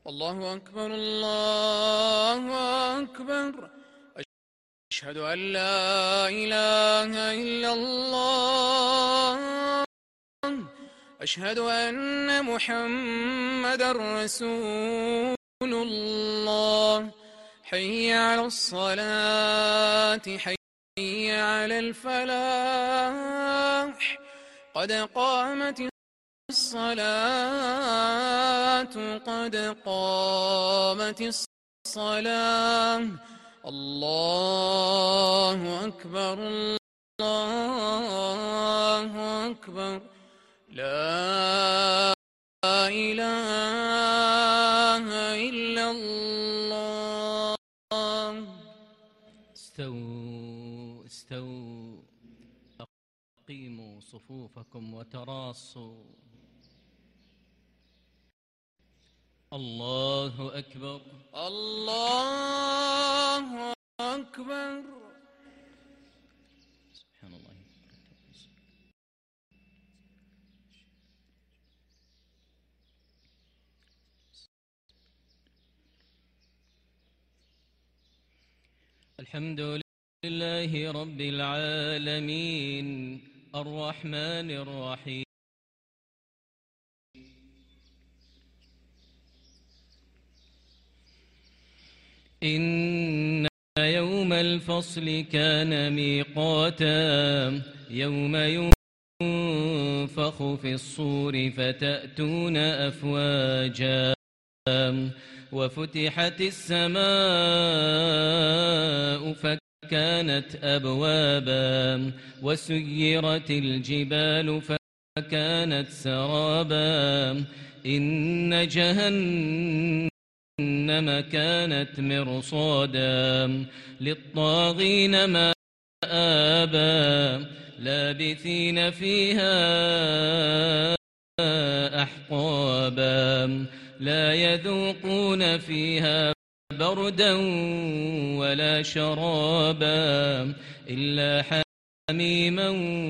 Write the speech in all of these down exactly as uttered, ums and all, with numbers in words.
الله أكبر الله أكبر. أشهد أن لا إله إلا الله. أشهد أن محمدا رسول الله. حي على الصلاة حي على الفلاح. قد قامت الصلاة قد قامت الصلاة. الله أكبر الله أكبر. لا إله إلا الله. استووا استووا أقيموا صفوفكم وتراصوا. الله أكبر الله أكبر. سبحان الله. الحمد لله رب العالمين الرحمن الرحيم إن يوم الفصل كان ميقاتا يوم ينفخ في الصور فتأتون أفواجا وفتحت السماء فكانت أبوابا وسيرت الجبال فكانت سرابا إن جهنم إنما كانت مرصادا للطاغين مآبا لابثين فيها أحقابا لا يذوقون فيها بردا ولا شرابا إلا حميما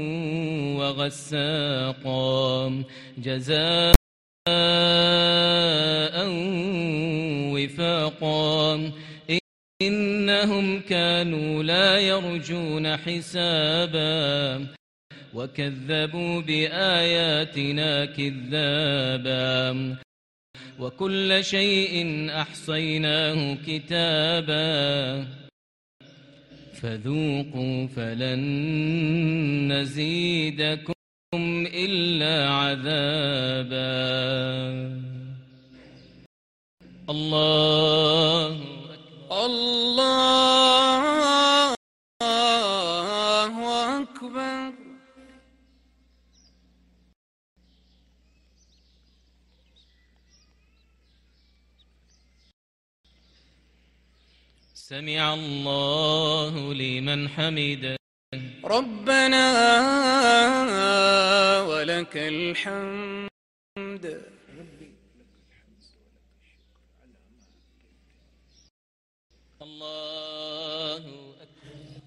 وغساقا جزاء وفاقا إنهم كانوا لا يرجون حسابا وكذبوا بآياتنا كذابا وكل شيء أحصيناه كتابا فذوقوا فلن نزيدكم إلا عذابا. الله الله أكبر. سمع الله لمن حمده ربنا ولك الحمد. الله أكبر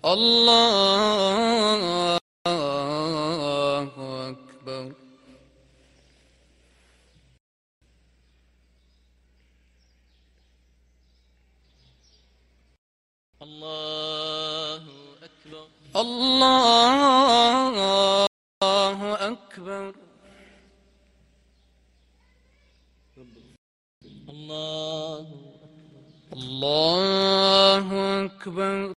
الله أكبر. الله أكبر الله أكبر. الله الله أكبر.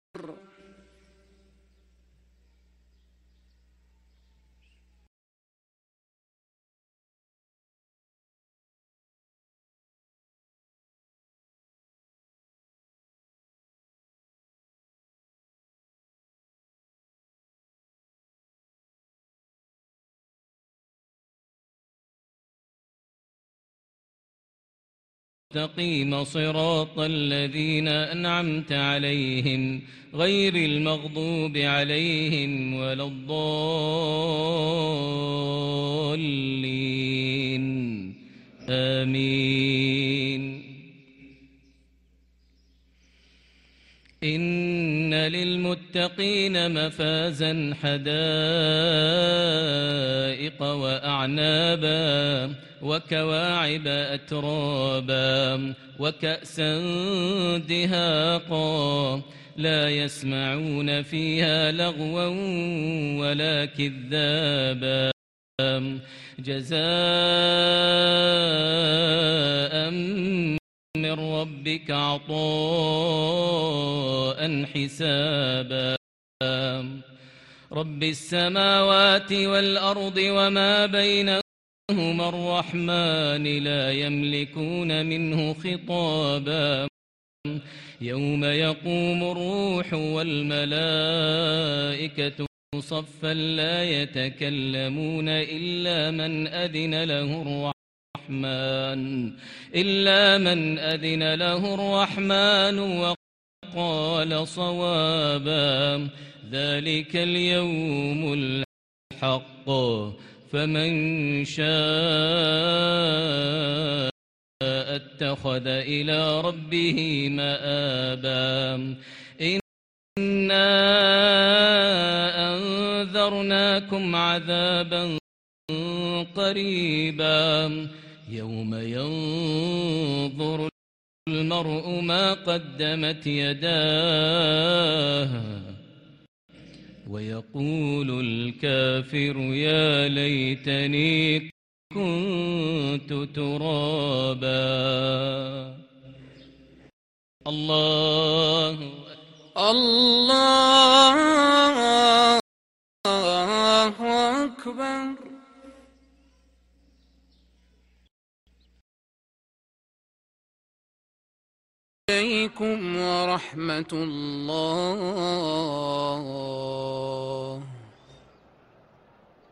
مستقيم صراط الذين أنعمت عليهم غير المغضوب عليهم ولا الضالين آمين. إن للمتقين مفازا حدائق وأعنابا وكواعب أترابا وكأسا دهاقا لا يسمعون فيها لغوا ولا كذابا جزاء من ربك عطاء حسابا رب السماوات والأرض وما بينهما الرحمن لا يملكون منه خطابا يوم يقوم الروح والملائكة صفا لا يتكلمون إلا من أذن له الرحمن إلا من أذن له الرحمن وقال صوابا ذلك اليوم الحق فمن شاء اتخذ إلى ربه مآبا إنا أنذرناكم عذابا قريبا يوم ينظر المرء ما قدمت يداه ويقول الكافر يا ليتني كنت ترابا الله الله أكبر عليكم ورحمة الله